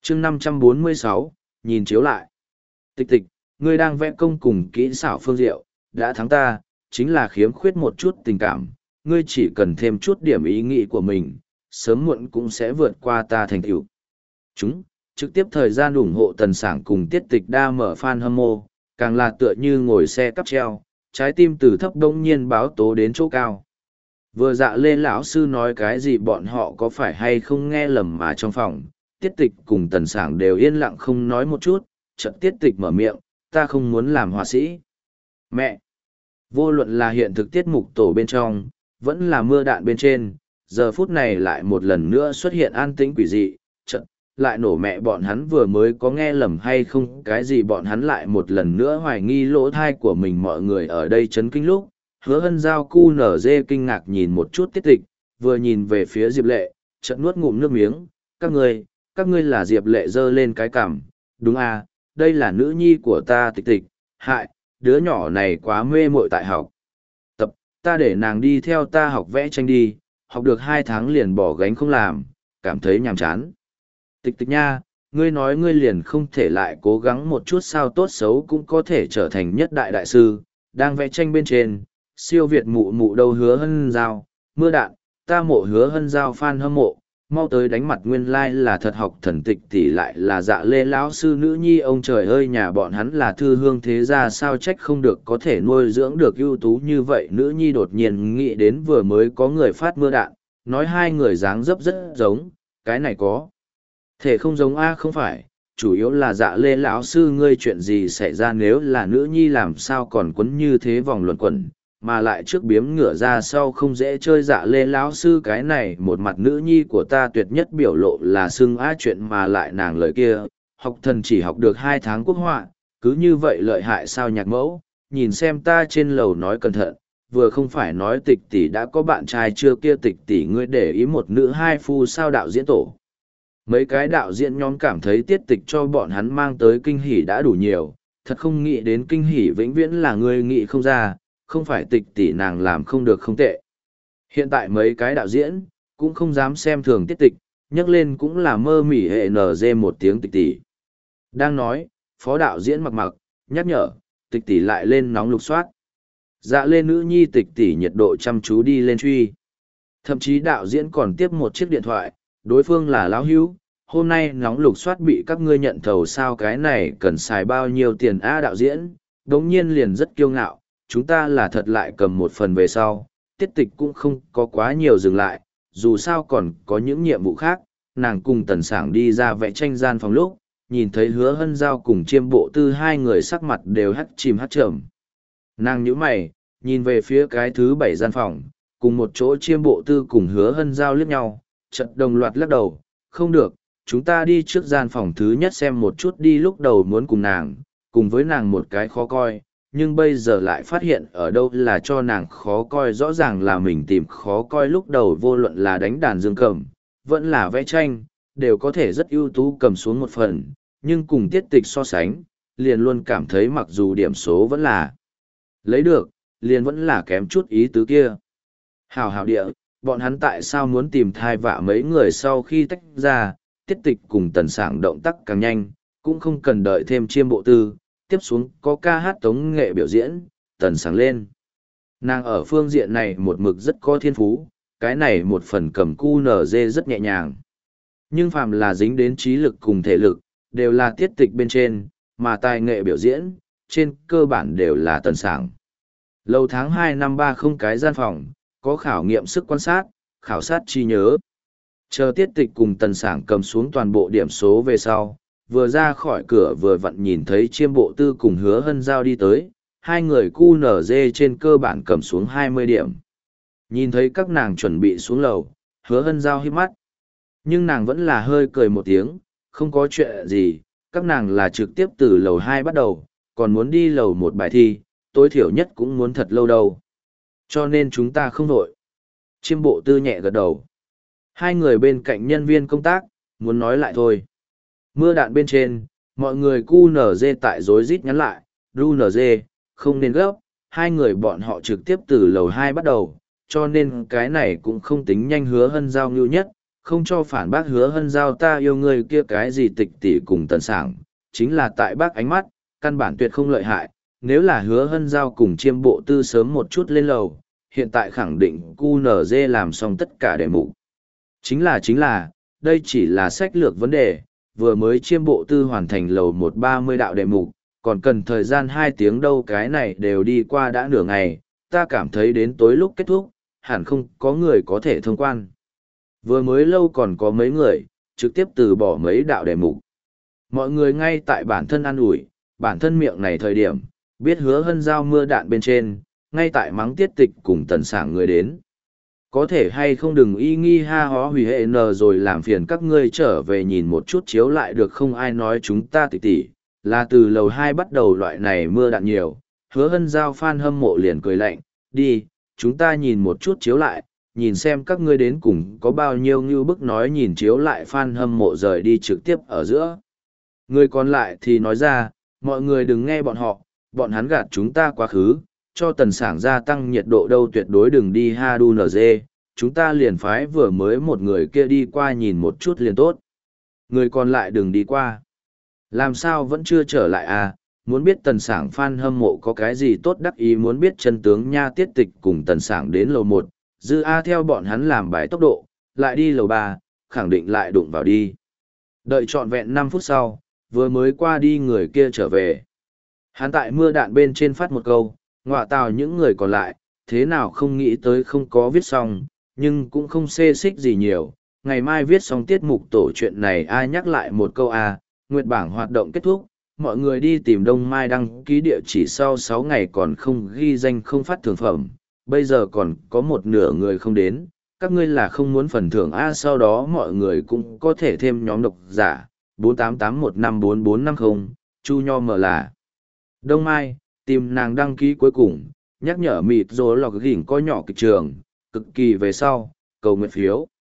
chương 546, nhìn chiếu lại. Tịch tịch, ngươi đang vẽ công cùng kỹ xảo phương diệu, đã thắng ta, chính là khiếm khuyết một chút tình cảm, ngươi chỉ cần thêm chút điểm ý nghĩ của mình, sớm muộn cũng sẽ vượt qua ta thành tựu. Chúng, trực tiếp thời gian ủng hộ Tần Sảng cùng Tiết Tịch đa mở fan hâm mộ, càng là tựa như ngồi xe cắp treo, trái tim từ thấp đông nhiên báo tố đến chỗ cao. Vừa Dạ Lê lão sư nói cái gì bọn họ có phải hay không nghe lầm mà trong phòng, Tiết Tịch cùng Tần Sảng đều yên lặng không nói một chút, chợt Tiết Tịch mở miệng, ta không muốn làm họa sĩ. Mẹ! Vô luận là hiện thực tiết mục tổ bên trong, vẫn là mưa đạn bên trên, giờ phút này lại một lần nữa xuất hiện an tĩnh quỷ dị, chợt lại nổ mẹ bọn hắn vừa mới có nghe lầm hay không cái gì bọn hắn lại một lần nữa hoài nghi lỗ thai của mình mọi người ở đây chấn kinh lúc. Hứa Hân Giao cu nở dê kinh ngạc nhìn một chút Tiết Tịch, vừa nhìn về phía Diệp Lệ, chợt nuốt ngụm nước miếng, các ngươi là Diệp Lệ giơ lên cái cằm, đúng à, đây là nữ nhi của ta Tịch Tịch, hại, đứa nhỏ này quá mê mội tại học. Tập, ta để nàng đi theo ta học vẽ tranh đi, học được 2 tháng liền bỏ gánh không làm, cảm thấy nhàm chán. Tịch Tịch nha, ngươi nói ngươi liền không thể lại cố gắng một chút sao tốt xấu cũng có thể trở thành nhất đại đại sư, đang vẽ tranh bên trên, siêu việt mụ mụ đâu. Hứa Hân Giao, mưa đạn, ta mộ Hứa Hân Giao fan hâm mộ, mau tới đánh mặt nguyên lai là thật học thần Tịch tỷ lại là Dạ Lê lão sư nữ nhi, ông trời ơi nhà bọn hắn là thư hương thế gia sao trách không được có thể nuôi dưỡng được ưu tú như vậy. Nữ nhi đột nhiên nghĩ đến vừa mới có người phát mưa đạn, nói hai người dáng dấp rất giống, cái này có thể không giống a không phải, chủ yếu là Dạ Lê lão sư ngươi chuyện gì xảy ra, nếu là nữ nhi làm sao còn quấn như thế vòng luẩn quẩn, mà lại trước biếm ngửa ra sau không dễ chơi. Dạ Lê lão sư cái này một mặt nữ nhi của ta tuyệt nhất biểu lộ là xưng á chuyện, mà lại nàng lời kia, học thần chỉ học được 2 tháng quốc họa, cứ như vậy lợi hại sao nhạc mẫu, nhìn xem ta trên lầu nói cẩn thận, vừa không phải nói Tịch tỷ đã có bạn trai chưa kia. Tịch tỷ ngươi để ý một nữ hai phu sao đạo diễn tổ. Mấy cái đạo diễn nhóm cảm thấy Tiết Tịch cho bọn hắn mang tới kinh hỉ đã đủ nhiều, thật không nghĩ đến kinh hỉ vĩnh viễn là ngươi nghĩ không ra, không phải Tịch tỷ nàng làm không được không tệ. Hiện tại mấy cái đạo diễn, cũng không dám xem thường Tiết Tịch, nhắc lên cũng là mơ mỉ hệ NG một tiếng Tịch tỷ. Đang nói, phó đạo diễn mặc mặc, nhắc nhở, Tịch tỷ lại lên nóng lục soát. Dạ lên nữ nhi Tịch tỷ nhiệt độ chăm chú đi lên truy. Thậm chí đạo diễn còn tiếp một chiếc điện thoại, đối phương là lão hữu, hôm nay nóng lục soát bị các ngươi nhận thầu sao, cái này cần xài bao nhiêu tiền a đạo diễn, đống nhiên liền rất kiêu ngạo, chúng ta là thật lại cầm một phần về sau. Tiết Tịch cũng không có quá nhiều dừng lại, dù sao còn có những nhiệm vụ khác, nàng cùng Tần Sảng đi ra vẽ tranh gian phòng lúc, nhìn thấy Hứa Hân Giao cùng Chiêm Bộ Tư hai người sắc mặt đều hắt chìm hắt trầm. Nàng nhíu mày, nhìn về phía cái thứ 7 gian phòng, cùng một chỗ Chiêm Bộ Tư cùng Hứa Hân Giao liếc nhau, chợt đồng loạt lắc đầu, không được, chúng ta đi trước gian phòng thứ nhất xem một chút đi. Lúc đầu muốn cùng với nàng một cái khó coi, nhưng bây giờ lại phát hiện ở đâu là cho nàng khó coi, rõ ràng là mình tìm khó coi. Lúc đầu vô luận là đánh đàn dương cầm, vẫn là vẽ tranh, đều có thể rất ưu tú cầm xuống một phần, nhưng cùng Tiết Tịch so sánh, liền luôn cảm thấy mặc dù điểm số vẫn là lấy được, liền vẫn là kém chút ý tứ kia. Hào hào địa, bọn hắn tại sao muốn tìm thai vạ mấy người sau khi tách ra, Tiết Tịch cùng Tần Sảng động tác càng nhanh, cũng không cần đợi thêm Chiêm Bộ Tư, tiếp xuống có ca hát tống nghệ biểu diễn, Tần Sảng lên. Nàng ở phương diện này một mực rất có thiên phú, cái này một phần cầm cu nở dê rất nhẹ nhàng. Nhưng phàm là dính đến trí lực cùng thể lực, đều là Tiết Tịch bên trên, mà tài nghệ biểu diễn, trên cơ bản đều là Tần Sảng. Lâu tháng 2 năm 30 cái gian phòng, có khảo nghiệm sức quan sát, khảo sát trí nhớ. Chờ Tiết Tịch cùng Tần Sảng cầm xuống toàn bộ điểm số về sau, vừa ra khỏi cửa vừa vặn nhìn thấy Chiêm Bộ Tư cùng Hứa Hân Giao đi tới, hai người cu nở dê trên cơ bản cầm xuống 20 điểm. Nhìn thấy các nàng chuẩn bị xuống lầu, Hứa Hân Giao híp mắt. Nhưng nàng vẫn là hơi cười một tiếng, không có chuyện gì, các nàng là trực tiếp từ lầu 2 bắt đầu, còn muốn đi lầu 1 bài thi, tối thiểu nhất cũng muốn thật lâu đâu. Cho nên chúng ta không vội. Chiêm Bộ Tư nhẹ gật đầu. Hai người bên cạnh nhân viên công tác, muốn nói lại thôi. Mưa đạn bên trên, mọi người cu nở dê tại rối rít nhắn lại, ru nở dê, không nên gấp, hai người bọn họ trực tiếp từ lầu 2 bắt đầu, cho nên cái này cũng không tính nhanh. Hứa Hân Giao ngưu nhất, không cho phản bác Hứa Hân Giao ta yêu ngươi kia cái gì tịch tỷ cùng Tần Sảng, chính là tại bác ánh mắt, căn bản tuyệt không lợi hại, nếu là Hứa Hân Giao cùng Chiêm Bộ Tư sớm một chút lên lầu, hiện tại khẳng định QNZ làm xong tất cả đề mục. Chính là, đây chỉ là sách lược vấn đề, vừa mới Chiêm Bộ Tư hoàn thành lầu 130 đạo đề mục, còn cần thời gian 2 tiếng đâu, cái này đều đi qua đã nửa ngày, ta cảm thấy đến tối lúc kết thúc, hẳn không có người có thể thông quan. Vừa mới lâu còn có mấy người, trực tiếp từ bỏ mấy đạo đề mục. Mọi người ngay tại bản thân ăn ủi, bản thân miệng này thời điểm, biết Hứa Hân Giao mưa đạn bên trên, ngay tại mắng Tiết Tịch cùng Tần Sảng người đến. Có thể hay không đừng y nghi ha hó hủy hệ n rồi làm phiền các ngươi trở về nhìn một chút chiếu lại được không, ai nói chúng ta tỉ tỉ, là từ lầu 2 bắt đầu loại này mưa đạn nhiều. Hứa Hân Giao fan hâm mộ liền cười lạnh, đi, chúng ta nhìn một chút chiếu lại, nhìn xem các ngươi đến cùng có bao nhiêu như bức, nói nhìn chiếu lại fan hâm mộ rời đi trực tiếp ở giữa. Người còn lại thì nói ra, mọi người đừng nghe bọn họ, bọn hắn gạt chúng ta quá khứ, cho Tần Sảng gia tăng nhiệt độ đâu, tuyệt đối đừng đi HDNZ, chúng ta liền phái vừa mới một người kia đi qua nhìn một chút liền tốt. Người còn lại đừng đi qua. Làm sao vẫn chưa trở lại à, muốn biết Tần Sảng fan hâm mộ có cái gì tốt đắc ý, muốn biết chân tướng nha. Tiết Tịch cùng Tần Sảng đến lầu 1, Dư A theo bọn hắn làm bài tốc độ, lại đi lầu 3, khẳng định lại đụng vào đi. Đợi trọn vẹn 5 phút sau, vừa mới qua đi người kia trở về. Hắn tại mưa đạn bên trên phát một câu, ngọa tào những người còn lại, thế nào không nghĩ tới không có viết xong, nhưng cũng không xê xích gì nhiều. Ngày mai viết xong tiết mục tổ chuyện này ai nhắc lại một câu nguyệt bảng hoạt động kết thúc, mọi người đi tìm Đông Mai đăng ký địa chỉ, sau 6 ngày còn không ghi danh không phát thưởng phẩm, bây giờ còn có một nửa người không đến, các ngươi là không muốn phần thưởng sau đó mọi người cũng có thể thêm nhóm độc giả, 488154450, Chu Nho mở là Đông Mai, tìm nàng đăng ký cuối cùng, nhắc nhở mịt rồi lọc gỉnh có nhỏ kịch trường, cực kỳ về sau, cầu nguyện phiếu.